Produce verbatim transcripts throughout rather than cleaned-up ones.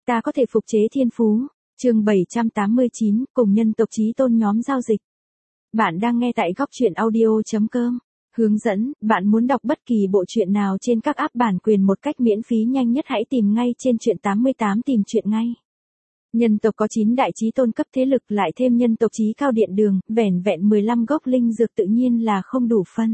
ta có thể phục chế thiên phú. Chương bảy trăm tám mươi chín, cùng nhân tộc chí tôn nhóm giao dịch. Bạn đang nghe tại góc truyện audio chấm com. Hướng dẫn, bạn muốn đọc bất kỳ bộ truyện nào trên các app bản quyền một cách miễn phí nhanh nhất hãy tìm ngay trên truyện tám mươi tám tìm truyện ngay. Nhân tộc có chín đại chí tôn cấp thế lực lại thêm nhân tộc chí cao điện đường, vẻn vẹn mười lăm gốc linh dược tự nhiên là không đủ phân.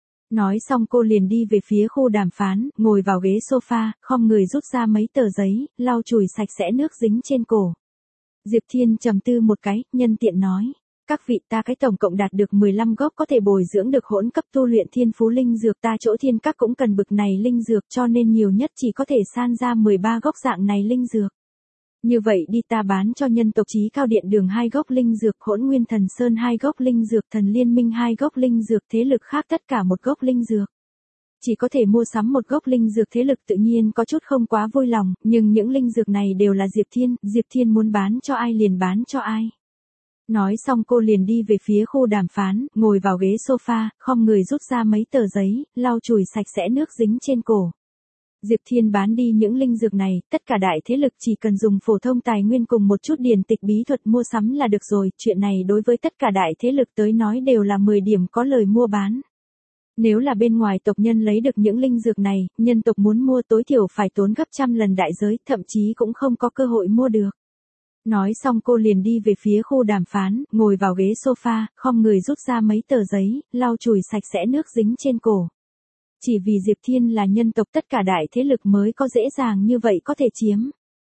Nói xong cô liền đi về phía khu đàm phán, ngồi vào ghế sofa, khom người rút ra mấy tờ giấy, lau chùi sạch sẽ nước dính trên cổ. Diệp Thiên trầm tư một cái, nhân tiện nói. Các vị, ta cái tổng cộng đạt được mười lăm gốc có thể bồi dưỡng được hỗn cấp tu luyện thiên phú linh dược, ta chỗ thiên các cũng cần bực này linh dược, cho nên nhiều nhất chỉ có thể san ra mười ba gốc dạng này linh dược. Như vậy đi, ta bán cho nhân tộc chí cao điện đường hai gốc linh dược, hỗn nguyên thần sơn hai gốc linh dược, thần liên minh hai gốc linh dược, thế lực khác tất cả một gốc linh dược. Chỉ có thể mua sắm một gốc linh dược thế lực tự nhiên có chút không quá vui lòng, nhưng những linh dược này đều là Diệp Thiên, Diệp Thiên muốn bán cho ai liền bán cho ai. Nói xong cô liền đi về phía khu đàm phán, ngồi vào ghế sofa, khom người rút ra mấy tờ giấy, lau chùi sạch sẽ nước dính trên cổ. Diệp Thiên bán đi những linh dược này, tất cả đại thế lực chỉ cần dùng phổ thông tài nguyên cùng một chút điển tịch bí thuật mua sắm là được rồi, chuyện này đối với tất cả đại thế lực tới nói đều là mười điểm có lời mua bán. Nếu là bên ngoài tộc nhân lấy được những linh dược này, nhân tộc muốn mua tối thiểu phải tốn gấp trăm lần đại giới, thậm chí cũng không có cơ hội mua được. Nói xong cô liền đi về phía khu đàm phán, ngồi vào ghế sofa, khom người rút ra mấy tờ giấy, lau chùi sạch sẽ nước dính trên cổ. Chỉ vì Diệp Thiên là nhân tộc tất cả đại thế lực mới có dễ dàng như vậy có thể chiếm.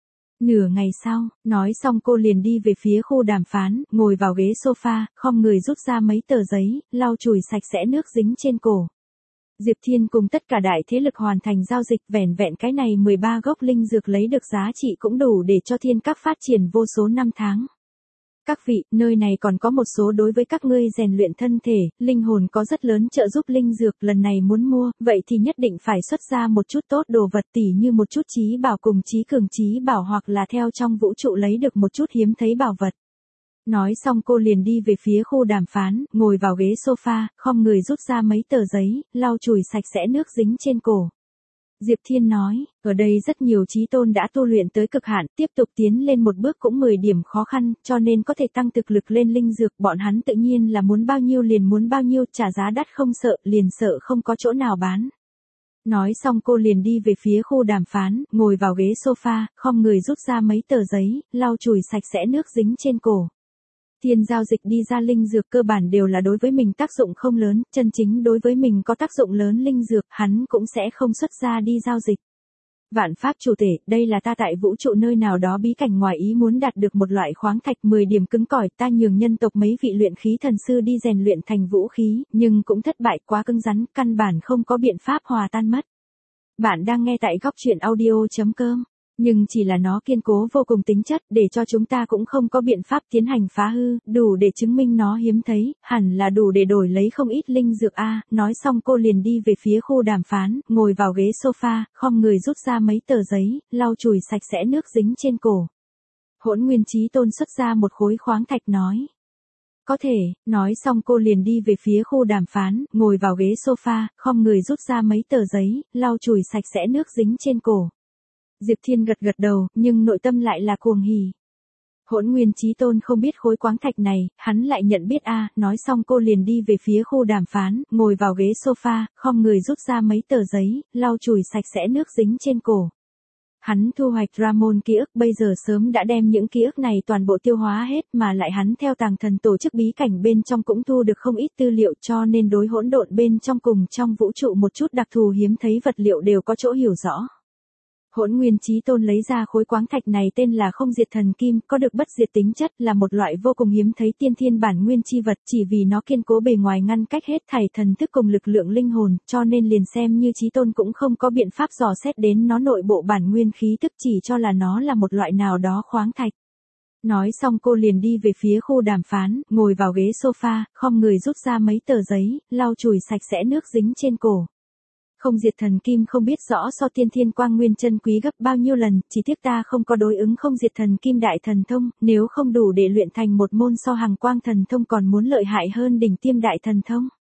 Nửa ngày sau, nói xong cô liền đi về phía khu đàm phán, ngồi vào ghế sofa, khom người rút ra mấy tờ giấy, lau chùi sạch sẽ nước dính trên cổ. Diệp Thiên cùng tất cả đại thế lực hoàn thành giao dịch, vẻn vẹn cái này mười ba gốc linh dược lấy được giá trị cũng đủ để cho thiên các phát triển vô số năm tháng. Các vị, nơi này còn có một số đối với các ngươi rèn luyện thân thể, linh hồn có rất lớn trợ giúp linh dược, lần này muốn mua, vậy thì nhất định phải xuất ra một chút tốt đồ vật tỉ như một chút trí bảo cùng trí cường trí bảo hoặc là theo trong vũ trụ lấy được một chút hiếm thấy bảo vật. Nói xong cô liền đi về phía khu đàm phán, ngồi vào ghế sofa, khom người rút ra mấy tờ giấy, lau chùi sạch sẽ nước dính trên cổ. Diệp Thiên nói, ở đây rất nhiều chí tôn đã tu luyện tới cực hạn, tiếp tục tiến lên một bước cũng mười điểm khó khăn, cho nên có thể tăng thực lực lên linh dược, bọn hắn tự nhiên là muốn bao nhiêu liền muốn bao nhiêu, trả giá đắt không sợ, liền sợ không có chỗ nào bán. Nói xong cô liền đi về phía khu đàm phán, ngồi vào ghế sofa, khom người rút ra mấy tờ giấy, lau chùi sạch sẽ nước dính trên cổ. Thiên giao dịch đi ra linh dược cơ bản đều là đối với mình tác dụng không lớn, chân chính đối với mình có tác dụng lớn linh dược, hắn cũng sẽ không xuất ra đi giao dịch. Vạn pháp chủ thể, đây là ta tại vũ trụ nơi nào đó bí cảnh ngoài ý muốn đạt được một loại khoáng thạch mười điểm cứng cỏi, ta nhường nhân tộc mấy vị luyện khí thần sư đi rèn luyện thành vũ khí, nhưng cũng thất bại, quá cứng rắn, căn bản không có biện pháp hòa tan mất. Bạn đang nghe tại góc truyện audio chấm com. Nhưng chỉ là nó kiên cố vô cùng tính chất, để cho chúng ta cũng không có biện pháp tiến hành phá hư, đủ để chứng minh nó hiếm thấy, hẳn là đủ để đổi lấy không ít linh dược a. Nói xong cô liền đi về phía khu đàm phán, ngồi vào ghế sofa, khom người rút ra mấy tờ giấy, lau chùi sạch sẽ nước dính trên cổ. Hỗn Nguyên Chí Tôn xuất ra một khối khoáng thạch nói. Có thể, nói xong cô liền đi về phía khu đàm phán, ngồi vào ghế sofa, khom người rút ra mấy tờ giấy, lau chùi sạch sẽ nước dính trên cổ. Diệp Thiên gật gật đầu, nhưng nội tâm lại là cuồng hỉ. Hỗn Nguyên Chí Tôn không biết khối khoáng thạch này, hắn lại nhận biết a. Nói xong cô liền đi về phía khu đàm phán, ngồi vào ghế sofa, khom người rút ra mấy tờ giấy, lau chùi sạch sẽ nước dính trên cổ. Hắn thu hoạch Ramon ký ức, bây giờ sớm đã đem những ký ức này toàn bộ tiêu hóa hết, mà lại hắn theo tàng thần tổ chức bí cảnh bên trong cũng thu được không ít tư liệu, cho nên đối hỗn độn bên trong cùng trong vũ trụ một chút đặc thù hiếm thấy vật liệu đều có chỗ hiểu rõ. Hỗn Nguyên Chí Tôn lấy ra khối khoáng thạch này tên là không diệt thần kim, có được bất diệt tính chất, là một loại vô cùng hiếm thấy tiên thiên bản nguyên chi vật, chỉ vì nó kiên cố bề ngoài ngăn cách hết thảy thần thức cùng lực lượng linh hồn, cho nên liền xem như Chí Tôn cũng không có biện pháp dò xét đến nó nội bộ bản nguyên khí tức, chỉ cho là nó là một loại nào đó khoáng thạch. Nói xong cô liền đi về phía khu đàm phán, ngồi vào ghế sofa, khom người rút ra mấy tờ giấy, lau chùi sạch sẽ nước dính trên cổ. Không diệt thần kim không biết rõ so tiên thiên quang nguyên chân quý gấp bao nhiêu lần, chỉ tiếc ta không có đối ứng không diệt thần kim đại thần thông, nếu không đủ để luyện thành một môn so hàng quang thần thông còn muốn lợi hại hơn đỉnh tiêm đại thần thông.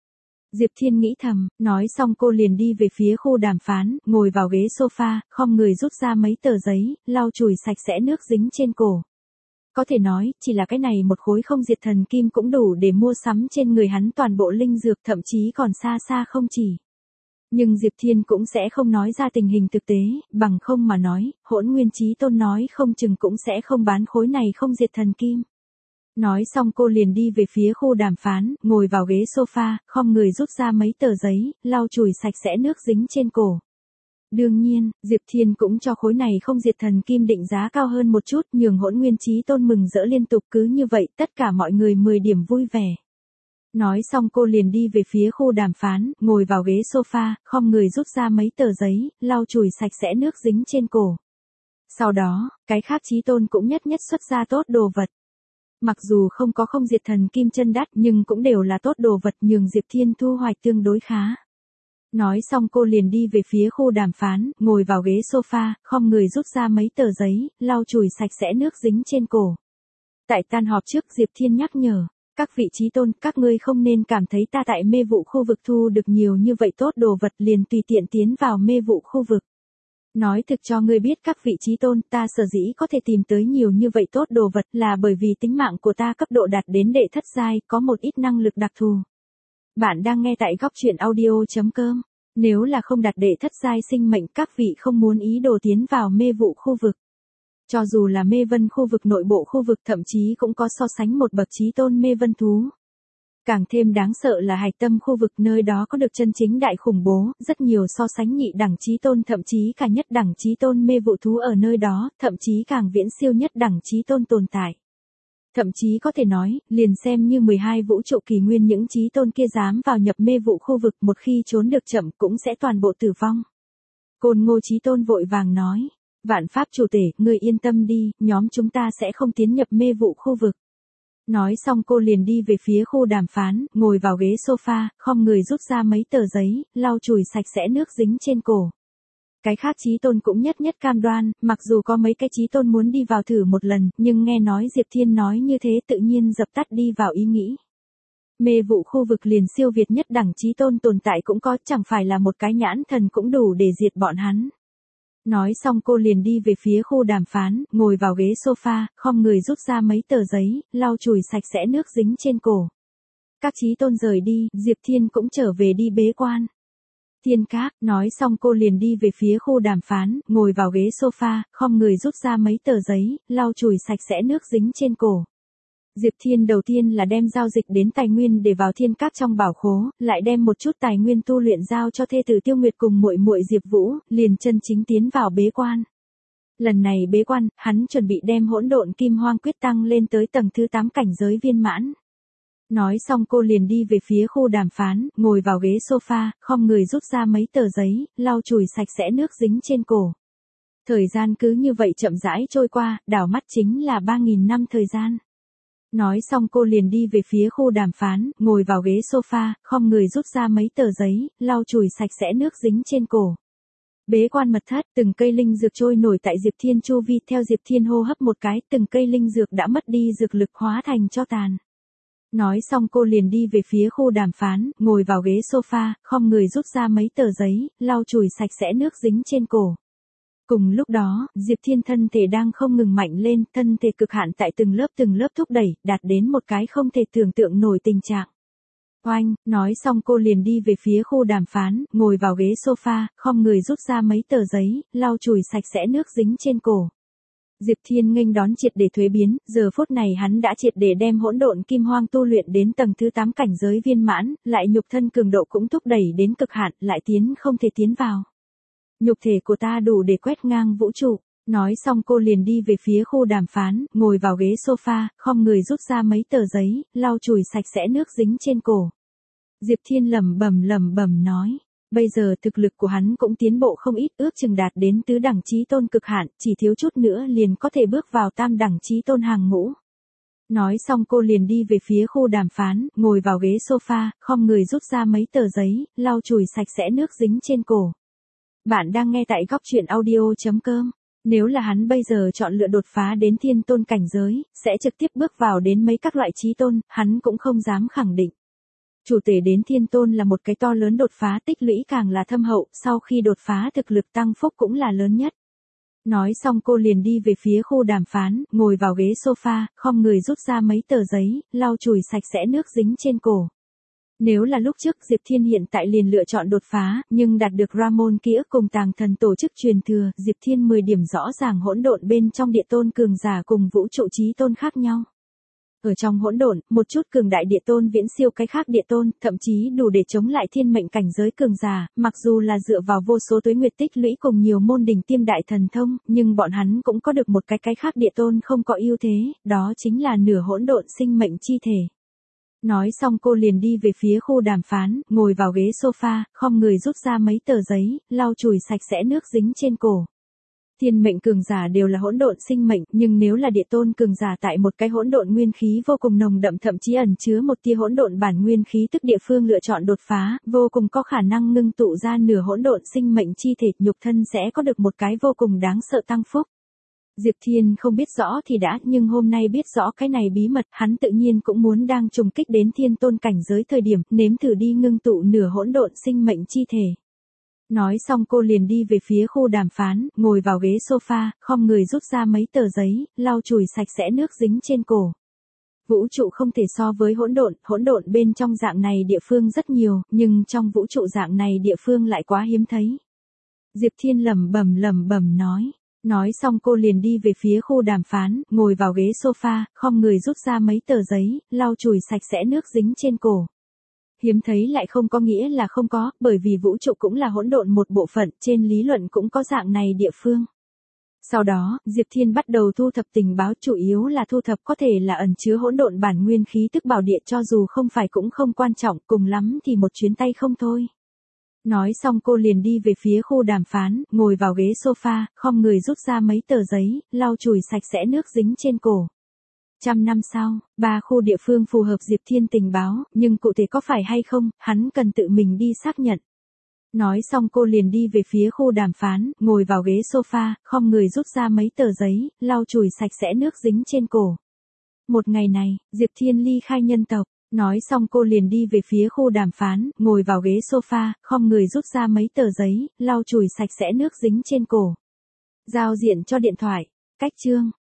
Diệp Thiên nghĩ thầm, nói xong cô liền đi về phía khu đàm phán, ngồi vào ghế sofa, khom người rút ra mấy tờ giấy, lau chùi sạch sẽ nước dính trên cổ. Có thể nói, chỉ là cái này một khối không diệt thần kim cũng đủ để mua sắm trên người hắn toàn bộ linh dược, thậm chí còn xa xa không chỉ. Nhưng Diệp Thiên cũng sẽ không nói ra tình hình thực tế, bằng không mà nói, Hỗn Nguyên Chí Tôn nói không chừng cũng sẽ không bán khối này không diệt thần kim. Nói xong cô liền đi về phía khu đàm phán, ngồi vào ghế sofa, khom người rút ra mấy tờ giấy, lau chùi sạch sẽ nước dính trên cổ. Đương nhiên, Diệp Thiên cũng cho khối này không diệt thần kim định giá cao hơn một chút, nhường Hỗn Nguyên Chí Tôn mừng rỡ liên tục, cứ như vậy tất cả mọi người mười điểm vui vẻ. Nói xong cô liền đi về phía khu đàm phán, ngồi vào ghế sofa, khom người rút ra mấy tờ giấy, lau chùi sạch sẽ nước dính trên cổ. Sau đó, cái khác Chí Tôn cũng nhất nhất xuất ra tốt đồ vật. Mặc dù không có không diệt thần kim chân đắt nhưng cũng đều là tốt đồ vật nhường Diệp Thiên thu hoạch tương đối khá. Nói xong cô liền đi về phía khu đàm phán, ngồi vào ghế sofa, khom người rút ra mấy tờ giấy, lau chùi sạch sẽ nước dính trên cổ. Tại tan họp trước Diệp Thiên nhắc nhở, các vị Chí Tôn, các ngươi không nên cảm thấy ta tại mê vụ khu vực thu được nhiều như vậy tốt đồ vật liền tùy tiện tiến vào mê vụ khu vực. Nói thực cho ngươi biết các vị Chí Tôn, ta sở dĩ có thể tìm tới nhiều như vậy tốt đồ vật là bởi vì tính mạng của ta cấp độ đạt đến đệ thất giai, có một ít năng lực đặc thù. Bạn đang nghe tại góc truyện audio chấm com. Nếu là không đạt đệ thất giai sinh mệnh các vị không muốn ý đồ tiến vào mê vụ khu vực. Cho dù là mê vân khu vực nội bộ khu vực thậm chí cũng có so sánh một bậc Chí Tôn mê vân thú. Càng thêm đáng sợ là hạch tâm khu vực nơi đó có được chân chính đại khủng bố, rất nhiều so sánh nhị đẳng Chí Tôn thậm chí cả nhất đẳng Chí Tôn mê vụ thú ở nơi đó, thậm chí càng viễn siêu nhất đẳng Chí Tôn tồn tại. Thậm chí có thể nói, liền xem như mười hai vũ trụ kỷ nguyên những Chí Tôn kia dám vào nhập mê vụ khu vực một khi trốn được chậm cũng sẽ toàn bộ tử vong. Côn Ngô Chí Tôn vội vàng nói, vạn pháp chủ tể, ngươi yên tâm đi, nhóm chúng ta sẽ không tiến nhập mê vụ khu vực. Nói xong cô liền đi về phía khu đàm phán, ngồi vào ghế sofa, khom người rút ra mấy tờ giấy, lau chùi sạch sẽ nước dính trên cổ. Cái khác Chí Tôn cũng nhất nhất cam đoan, mặc dù có mấy cái Chí Tôn muốn đi vào thử một lần, nhưng nghe nói Diệp Thiên nói như thế tự nhiên dập tắt đi vào ý nghĩ. Mê vụ khu vực liền siêu việt nhất đẳng Chí Tôn tồn tại cũng có, chẳng phải là một cái nhãn thần cũng đủ để diệt bọn hắn. Nói xong cô liền đi về phía khu đàm phán, ngồi vào ghế sofa, khom người rút ra mấy tờ giấy, lau chùi sạch sẽ nước dính trên cổ. Các Chí Tôn rời đi, Diệp Thiên cũng trở về đi bế quan. Thiên Các, nói xong cô liền đi về phía khu đàm phán, ngồi vào ghế sofa, khom người rút ra mấy tờ giấy, lau chùi sạch sẽ nước dính trên cổ. Diệp Thiên đầu tiên là đem giao dịch đến tài nguyên để vào Thiên Các trong bảo khố, lại đem một chút tài nguyên tu luyện giao cho thê tử Tiêu Nguyệt cùng muội muội Diệp Vũ, liền chân chính tiến vào bế quan. Lần này bế quan, hắn chuẩn bị đem hỗn độn kim hoang quyết tăng lên tới tầng thứ tám cảnh giới viên mãn. Nói xong cô liền đi về phía khu đàm phán, ngồi vào ghế sofa, khom người rút ra mấy tờ giấy, lau chùi sạch sẽ nước dính trên cổ. Thời gian cứ như vậy chậm rãi trôi qua, đảo mắt chính là ba nghìn năm thời gian. Nói xong cô liền đi về phía khu đàm phán, ngồi vào ghế sofa, khom người rút ra mấy tờ giấy, lau chùi sạch sẽ nước dính trên cổ. Bế quan mật thất, từng cây linh dược trôi nổi tại Diệp Thiên chu vi, theo Diệp Thiên hô hấp một cái, từng cây linh dược đã mất đi dược lực hóa thành tro tàn. Nói xong cô liền đi về phía khu đàm phán, ngồi vào ghế sofa, khom người rút ra mấy tờ giấy, lau chùi sạch sẽ nước dính trên cổ. Cùng lúc đó, Diệp Thiên thân thể đang không ngừng mạnh lên, thân thể cực hạn tại từng lớp từng lớp thúc đẩy, đạt đến một cái không thể tưởng tượng nổi tình trạng. Oanh, nói xong cô liền đi về phía khu đàm phán, ngồi vào ghế sofa, khom người rút ra mấy tờ giấy, lau chùi sạch sẽ nước dính trên cổ. Diệp Thiên nghênh đón triệt để thuế biến, giờ phút này hắn đã triệt để đem hỗn độn kim hoang tu luyện đến tầng thứ tám cảnh giới viên mãn, lại nhục thân cường độ cũng thúc đẩy đến cực hạn, lại tiến không thể tiến vào. Nhục thể của ta đủ để quét ngang vũ trụ. Nói xong cô liền đi về phía khu đàm phán, ngồi vào ghế sofa, khom người rút ra mấy tờ giấy, lau chùi sạch sẽ nước dính trên cổ. Diệp Thiên lẩm bẩm lẩm bẩm nói, bây giờ thực lực của hắn cũng tiến bộ không ít, ước chừng đạt đến tứ đẳng Chí Tôn cực hạn, chỉ thiếu chút nữa liền có thể bước vào tam đẳng Chí Tôn hàng ngũ. Nói xong cô liền đi về phía khu đàm phán, ngồi vào ghế sofa, khom người rút ra mấy tờ giấy, lau chùi sạch sẽ nước dính trên cổ. Bạn đang nghe tại góc truyện audio chấm com. Nếu là hắn bây giờ chọn lựa đột phá đến thiên tôn cảnh giới, sẽ trực tiếp bước vào đến mấy các loại Chí Tôn, hắn cũng không dám khẳng định. Chủ tể đến Thiên Tôn là một cái to lớn đột phá, tích lũy càng là thâm hậu, sau khi đột phá thực lực tăng phúc cũng là lớn nhất. Nói xong cô liền đi về phía khu đàm phán, ngồi vào ghế sofa, khom người rút ra mấy tờ giấy, lau chùi sạch sẽ nước dính trên cổ. Nếu là lúc trước Diệp Thiên hiện tại liền lựa chọn đột phá, nhưng đạt được Ramon ký ức cùng tàng thần tổ chức truyền thừa, Diệp Thiên mười điểm rõ ràng hỗn độn bên trong địa tôn cường giả cùng vũ trụ chí tôn khác nhau. Ở trong hỗn độn, một chút cường đại địa tôn viễn siêu cái khác địa tôn, thậm chí đủ để chống lại thiên mệnh cảnh giới cường giả, mặc dù là dựa vào vô số tuế nguyệt tích lũy cùng nhiều môn đỉnh tiêm đại thần thông, nhưng bọn hắn cũng có được một cái cái khác địa tôn không có ưu thế, đó chính là nửa hỗn độn sinh mệnh chi thể. Nói xong cô liền đi về phía khu đàm phán, ngồi vào ghế sofa, khom người rút ra mấy tờ giấy, lau chùi sạch sẽ nước dính trên cổ. Thiên mệnh cường giả đều là hỗn độn sinh mệnh, nhưng nếu là địa tôn cường giả tại một cái hỗn độn nguyên khí vô cùng nồng đậm, thậm chí ẩn chứa một tia hỗn độn bản nguyên khí tức địa phương lựa chọn đột phá, vô cùng có khả năng ngưng tụ ra nửa hỗn độn sinh mệnh chi thể, nhục thân sẽ có được một cái vô cùng đáng sợ tăng phúc. Diệp Thiên không biết rõ thì đã, nhưng hôm nay biết rõ cái này bí mật, hắn tự nhiên cũng muốn đang trùng kích đến thiên tôn cảnh giới thời điểm, nếm thử đi ngưng tụ nửa hỗn độn sinh mệnh chi thể. Nói xong cô liền đi về phía khu đàm phán, ngồi vào ghế sofa, khom người rút ra mấy tờ giấy, lau chùi sạch sẽ nước dính trên cổ. Vũ trụ không thể so với hỗn độn, hỗn độn bên trong dạng này địa phương rất nhiều, nhưng trong vũ trụ dạng này địa phương lại quá hiếm thấy. Diệp Thiên lẩm bẩm lẩm bẩm nói. Nói xong cô liền đi về phía khu đàm phán, ngồi vào ghế sofa, khom người rút ra mấy tờ giấy, lau chùi sạch sẽ nước dính trên cổ. Hiếm thấy lại không có nghĩa là không có, bởi vì vũ trụ cũng là hỗn độn một bộ phận, trên lý luận cũng có dạng này địa phương. Sau đó, Diệp Thiên bắt đầu thu thập tình báo, chủ yếu là thu thập có thể là ẩn chứa hỗn độn bản nguyên khí tức bảo địa, cho dù không phải cũng không quan trọng, cùng lắm thì một chuyến tay không thôi. Nói xong cô liền đi về phía khu đàm phán, ngồi vào ghế sofa, khom người rút ra mấy tờ giấy, lau chùi sạch sẽ nước dính trên cổ. Trăm năm sau, ba khu địa phương phù hợp Diệp Thiên tình báo, nhưng cụ thể có phải hay không, hắn cần tự mình đi xác nhận. Nói xong cô liền đi về phía khu đàm phán, ngồi vào ghế sofa, khom người rút ra mấy tờ giấy, lau chùi sạch sẽ nước dính trên cổ. Một ngày này, Diệp Thiên ly khai nhân tộc. Nói xong cô liền đi về phía khu đàm phán, ngồi vào ghế sofa, khom người rút ra mấy tờ giấy, lau chùi sạch sẽ nước dính trên cổ. Giao diện cho điện thoại. Cách chương.